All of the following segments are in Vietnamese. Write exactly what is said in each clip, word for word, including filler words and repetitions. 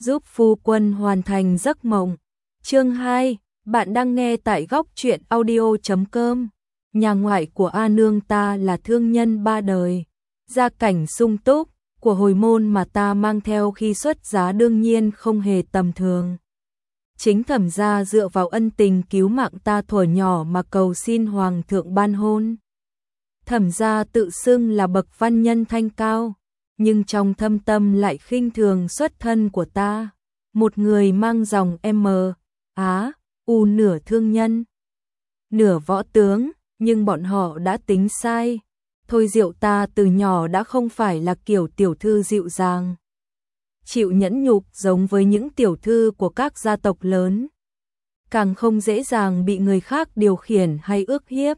giúp phu quân hoàn thành giấc mộng. Chương hai, bạn đang nghe tại góc truyện audio chấm com. Nhà ngoại của A Nương ta là thương nhân ba đời, gia cảnh sung túc, của hồi môn mà ta mang theo khi xuất giá đương nhiên không hề tầm thường. Chính Thẩm gia dựa vào ân tình cứu mạng ta thuở nhỏ mà cầu xin hoàng thượng ban hôn. Thẩm gia tự xưng là bậc văn nhân thanh cao, nhưng trong thâm tâm lại khinh thường xuất thân của ta, một người mang dòng M, Á, U nửa thương nhân, nửa võ tướng, nhưng bọn họ đã tính sai. Thôi Diệu ta từ nhỏ đã không phải là kiểu tiểu thư dịu dàng, chịu nhẫn nhục giống với những tiểu thư của các gia tộc lớn, càng không dễ dàng bị người khác điều khiển hay ức hiếp.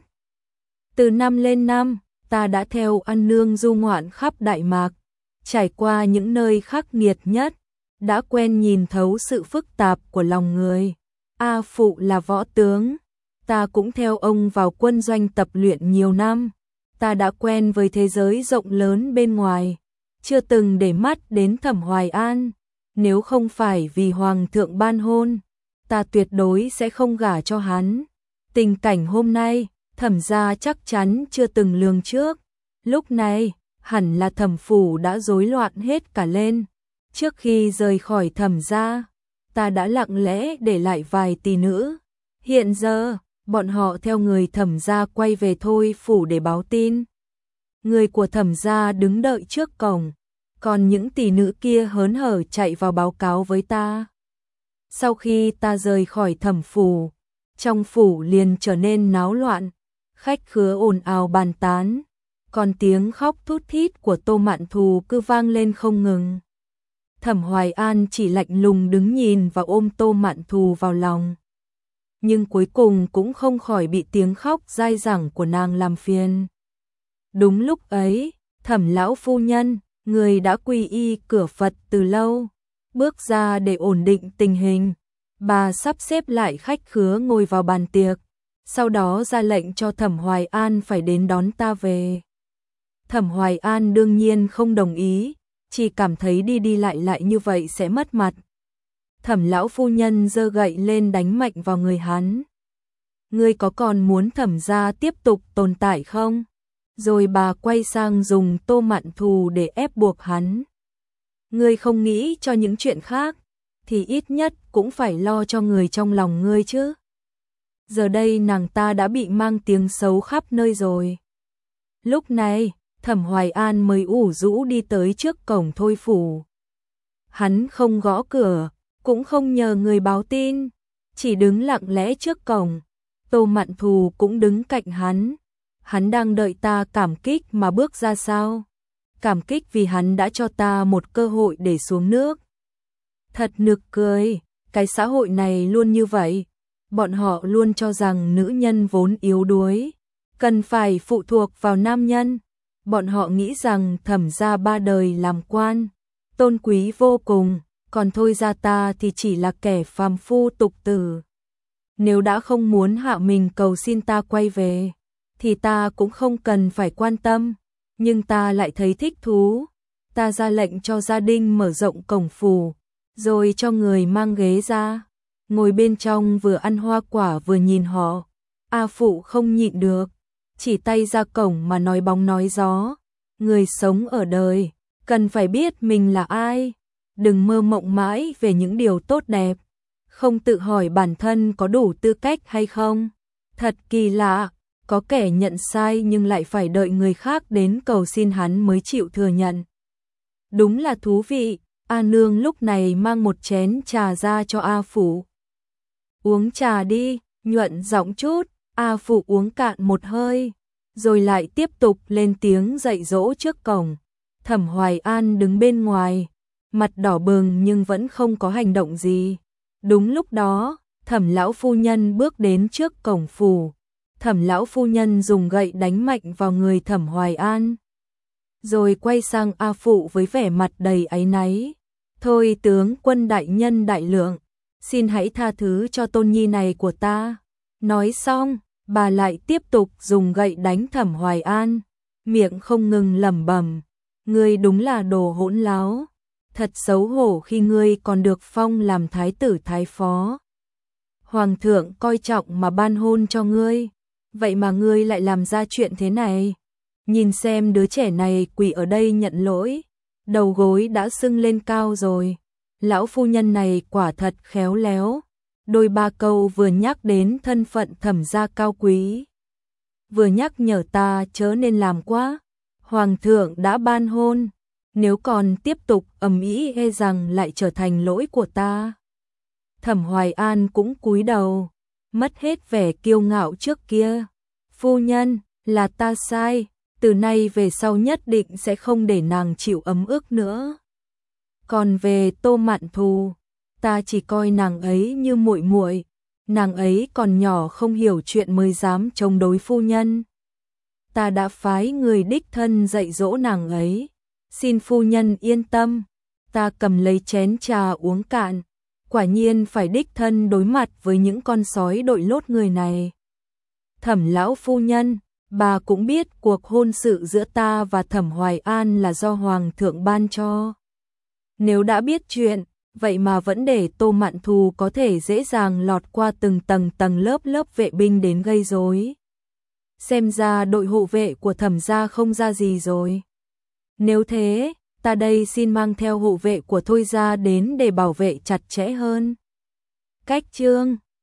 Từ năm lên năm, ta đã theo An Nương du ngoạn khắp Đại Mạc, trải qua những nơi khắc nghiệt nhất, đã quen nhìn thấu sự phức tạp của lòng người. A phụ là võ tướng, ta cũng theo ông vào quân doanh tập luyện nhiều năm, ta đã quen với thế giới rộng lớn bên ngoài, chưa từng để mắt đến Thẩm Hoài An. Nếu không phải vì hoàng thượng ban hôn, ta tuyệt đối sẽ không gả cho hắn. Tình cảnh hôm nay, Thẩm gia chắc chắn chưa từng lường trước. Lúc này, hẳn là Thẩm phủ đã rối loạn hết cả lên. Trước khi rời khỏi Thẩm gia, ta đã lặng lẽ để lại vài tỷ nữ. Hiện giờ, bọn họ theo người Thẩm gia quay về Thôi phủ để báo tin. Người của Thẩm gia đứng đợi trước cổng, còn những tỷ nữ kia hớn hở chạy vào báo cáo với ta. Sau khi ta rời khỏi Thẩm phủ, trong phủ liền trở nên náo loạn, khách khứa ồn ào bàn tán, còn tiếng khóc thút thít của Tô Mạn Thù cứ vang lên không ngừng. Thẩm Hoài An chỉ lạnh lùng đứng nhìn và ôm Tô Mạn Thù vào lòng, nhưng cuối cùng cũng không khỏi bị tiếng khóc dai dẳng của nàng làm phiền. Đúng lúc ấy, Thẩm lão phu nhân, người đã quy y cửa Phật từ lâu, bước ra để ổn định tình hình. Bà sắp xếp lại khách khứa ngồi vào bàn tiệc, sau đó ra lệnh cho Thẩm Hoài An phải đến đón ta về. Thẩm Hoài An đương nhiên không đồng ý, chỉ cảm thấy đi đi lại lại như vậy sẽ mất mặt. Thẩm lão phu nhân giơ gậy lên đánh mạnh vào người hắn. Ngươi có còn muốn Thẩm gia tiếp tục tồn tại không? Rồi bà quay sang dùng Tô Mạn Thù để ép buộc hắn. Ngươi không nghĩ cho những chuyện khác, thì ít nhất cũng phải lo cho người trong lòng ngươi chứ. Giờ đây nàng ta đã bị mang tiếng xấu khắp nơi rồi. Lúc này, Thẩm Hoài An mới ủ rũ đi tới trước cổng Thôi phủ. Hắn không gõ cửa, cũng không nhờ người báo tin, chỉ đứng lặng lẽ trước cổng. Tô Mạn Thù cũng đứng cạnh hắn. Hắn đang đợi ta cảm kích mà bước ra sao? Cảm kích vì hắn đã cho ta một cơ hội để xuống nước. Thật nực cười, cái xã hội này luôn như vậy. Bọn họ luôn cho rằng nữ nhân vốn yếu đuối, cần phải phụ thuộc vào nam nhân. Bọn họ nghĩ rằng Thẩm gia ba đời làm quan, tôn quý vô cùng, còn Thôi gia ta thì chỉ là kẻ phàm phu tục tử. Nếu đã không muốn hạ mình cầu xin ta quay về, thì ta cũng không cần phải quan tâm, nhưng ta lại thấy thích thú. Ta ra lệnh cho gia đình mở rộng cổng phủ, rồi cho người mang ghế ra, ngồi bên trong vừa ăn hoa quả vừa nhìn họ. A phụ không nhịn được, chỉ tay ra cổng mà nói bóng nói gió. Người sống ở đời, cần phải biết mình là ai, đừng mơ mộng mãi về những điều tốt đẹp, không tự hỏi bản thân có đủ tư cách hay không. Thật kỳ lạ, có kẻ nhận sai nhưng lại phải đợi người khác đến cầu xin hắn mới chịu thừa nhận. Đúng là thú vị. A Nương lúc này mang một chén trà ra cho A Phụ. Uống trà đi, nhuận giọng chút. A Phụ uống cạn một hơi, rồi lại tiếp tục lên tiếng dạy dỗ trước cổng. Thẩm Hoài An đứng bên ngoài, mặt đỏ bừng nhưng vẫn không có hành động gì. Đúng lúc đó, Thẩm lão phu nhân bước đến trước cổng phủ. Thẩm lão phu nhân dùng gậy đánh mạnh vào người Thẩm Hoài An, rồi quay sang A Phụ với vẻ mặt đầy áy náy. Thôi tướng quân đại nhân đại lượng, xin hãy tha thứ cho tôn nhi này của ta. Nói xong, bà lại tiếp tục dùng gậy đánh Thẩm Hoài An, miệng không ngừng lẩm bẩm, ngươi đúng là đồ hỗn láo. Thật xấu hổ khi ngươi còn được phong làm thái tử thái phó. Hoàng thượng coi trọng mà ban hôn cho ngươi, vậy mà ngươi lại làm ra chuyện thế này. Nhìn xem đứa trẻ này quỳ ở đây nhận lỗi, đầu gối đã sưng lên cao rồi. Lão phu nhân này quả thật khéo léo, đôi ba câu vừa nhắc đến thân phận Thẩm gia cao quý, vừa nhắc nhở ta chớ nên làm quá. Hoàng thượng đã ban hôn, nếu còn tiếp tục ầm ĩ e rằng lại trở thành lỗi của ta. Thẩm Hoài An cũng cúi đầu, mất hết vẻ kiêu ngạo trước kia. Phu nhân, là ta sai, từ nay về sau nhất định sẽ không để nàng chịu ấm ức nữa. Còn về Tô Mạn Thù, ta chỉ coi nàng ấy như muội muội, nàng ấy còn nhỏ không hiểu chuyện mới dám chống đối phu nhân. Ta đã phái người đích thân dạy dỗ nàng ấy, xin phu nhân yên tâm. Ta cầm lấy chén trà uống cạn, quả nhiên phải đích thân đối mặt với những con sói đội lốt người này. Thẩm lão phu nhân, bà cũng biết cuộc hôn sự giữa ta và Thẩm Hoài An là do Hoàng thượng ban cho. Nếu đã biết chuyện, vậy mà vẫn để Tô Mạn Thù có thể dễ dàng lọt qua từng tầng tầng lớp lớp vệ binh đến gây rối. Xem ra đội hộ vệ của Thẩm gia không ra gì rồi. Nếu thế, ta đây xin mang theo hộ vệ của Thôi gia đến để bảo vệ chặt chẽ hơn. Cách chương